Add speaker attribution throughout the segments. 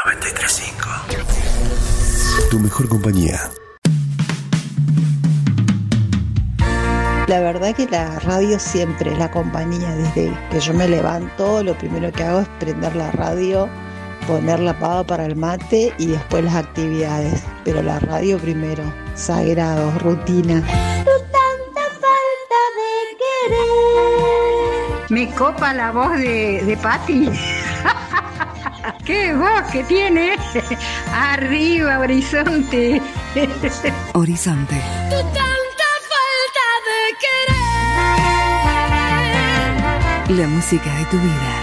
Speaker 1: 93.5. Tu mejor compañía.
Speaker 2: La verdad que la radio siempre es la compañía. Desde que yo me levanto, lo primero que hago es prender la radio, poner la pava para el mate y después las actividades. Pero la radio primero, sagrado, rutina.
Speaker 3: Tu tanta falta de querer.
Speaker 4: Me copa la voz de Patti. ¡Qué voz que tiene! Arriba, Horizonte.
Speaker 5: Horizonte.
Speaker 3: Tu tanta falta de querer.
Speaker 5: La música de tu vida.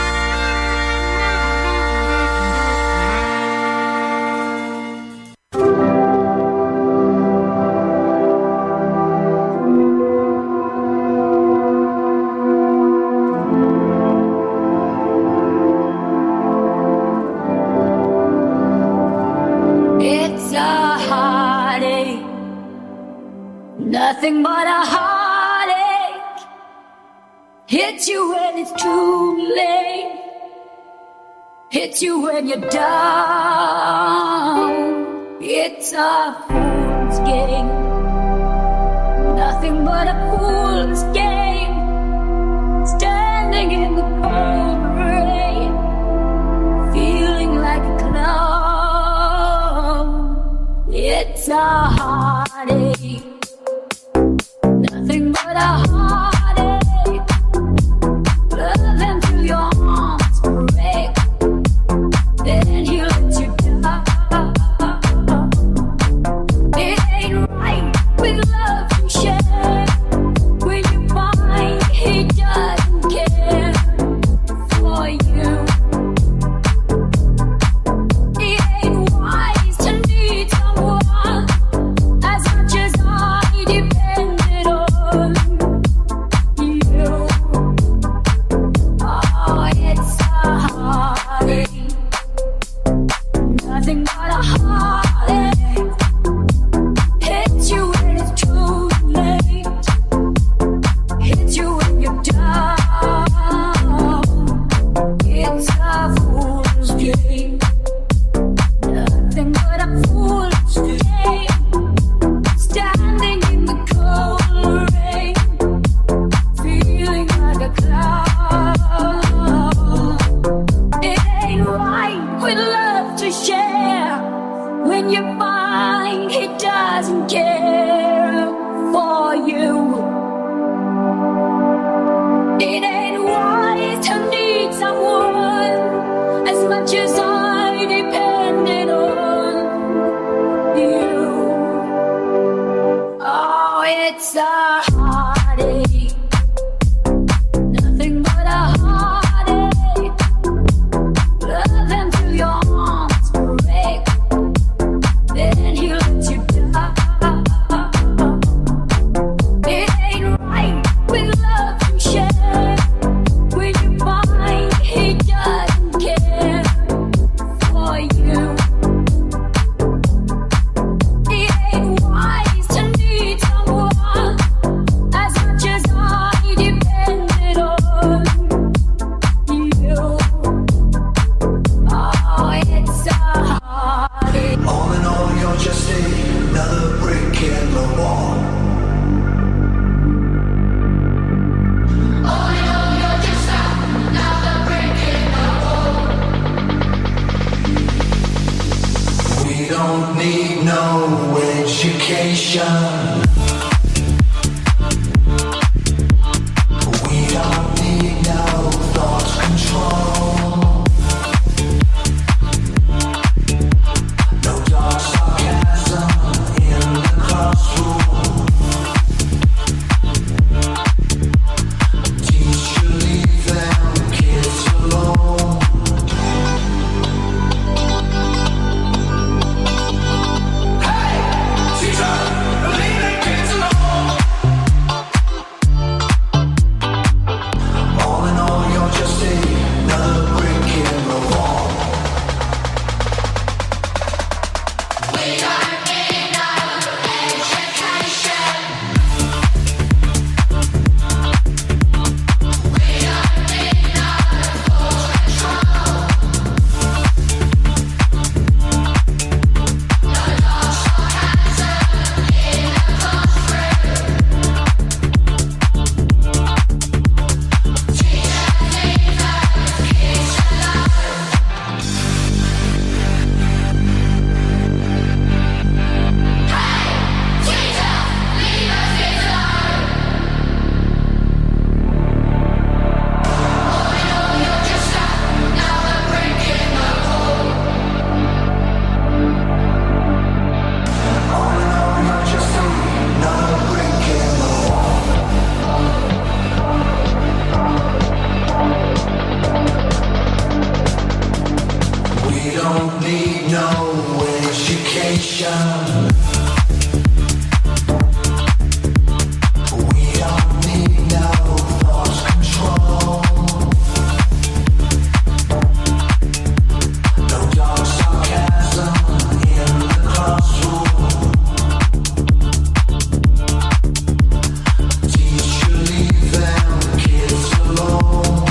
Speaker 3: Nothing but a heartache. Hits you when it's too late. Hits you when you're down. It's a fool's game. Nothing but a fool's game. Standing in the cold rain, feeling like a clown. It's a heartache. Nothing but a heartache. Love till your arms break. Then he lets you down. It ain't right with love to share. When you find he doesn't care for you. It ain't wise to need someone as much as I depended on you. Oh, it's a heartache. Nothing but a heartache. Hits you when it's too late. Hits you when you're down. It's a fool's game. Nothing but a fool's game. Standing in the cold rain, feeling like a clown. It ain't right with love to share. When you find he doesn't care for you. It ain't wise to need someone as much as I depended on you. Oh, it's a heartache. Nothing but a heartache. Love until your arms break. Then he lets you down. It ain't right with love to share. When you find he doesn't care for you. It ain't wise to need someone as much as I depended on you. Oh, it's a heartache.
Speaker 6: All in all, you're just another brick in the wall.
Speaker 3: All in all, you're just another brick in the wall.
Speaker 6: We don't need no education. We don't need no thought control. No dark sarcasm in the classroom. Teacher, leave them kids alone. Hey, teacher, leave them don't need no education. We don't need no thought control. No dark sarcasm in the classroom. Teacher, leave them kids alone.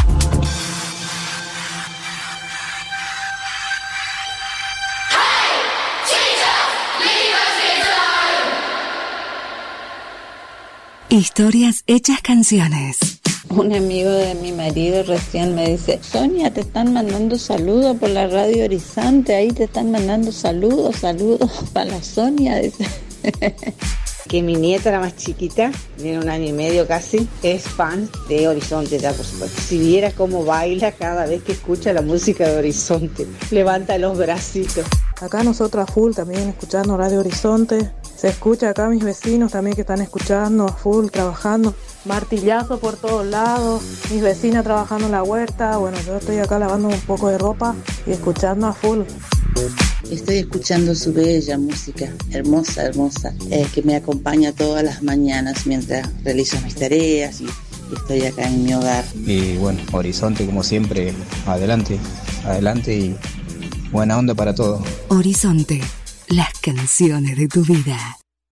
Speaker 5: Historias hechas canciones.
Speaker 2: Un amigo de mi marido recién me dice: Sonia, te están mandando saludos por la Radio Horizonte, ahí te están mandando saludos para la Sonia, dice.
Speaker 7: Que mi nieta, la más chiquita, tiene 1 año y medio casi, es fan de Horizonte ya, por supuesto. Si viera cómo baila cada vez que escucha la música de Horizonte, levanta los bracitos.
Speaker 8: Acá nosotros a full también escuchando Radio Horizonte. Se escucha acá mis vecinos también que están escuchando a full, trabajando. Martillazo por todos lados, mis vecinas trabajando en la huerta. Bueno, yo estoy acá lavando un poco de ropa y escuchando a full.
Speaker 2: Estoy escuchando su bella música, hermosa, que me acompaña todas las mañanas mientras realizo mis tareas y estoy acá en mi hogar.
Speaker 9: Y bueno, Horizonte como siempre, adelante y buena onda para todos.
Speaker 5: Horizonte, las canciones de tu vida.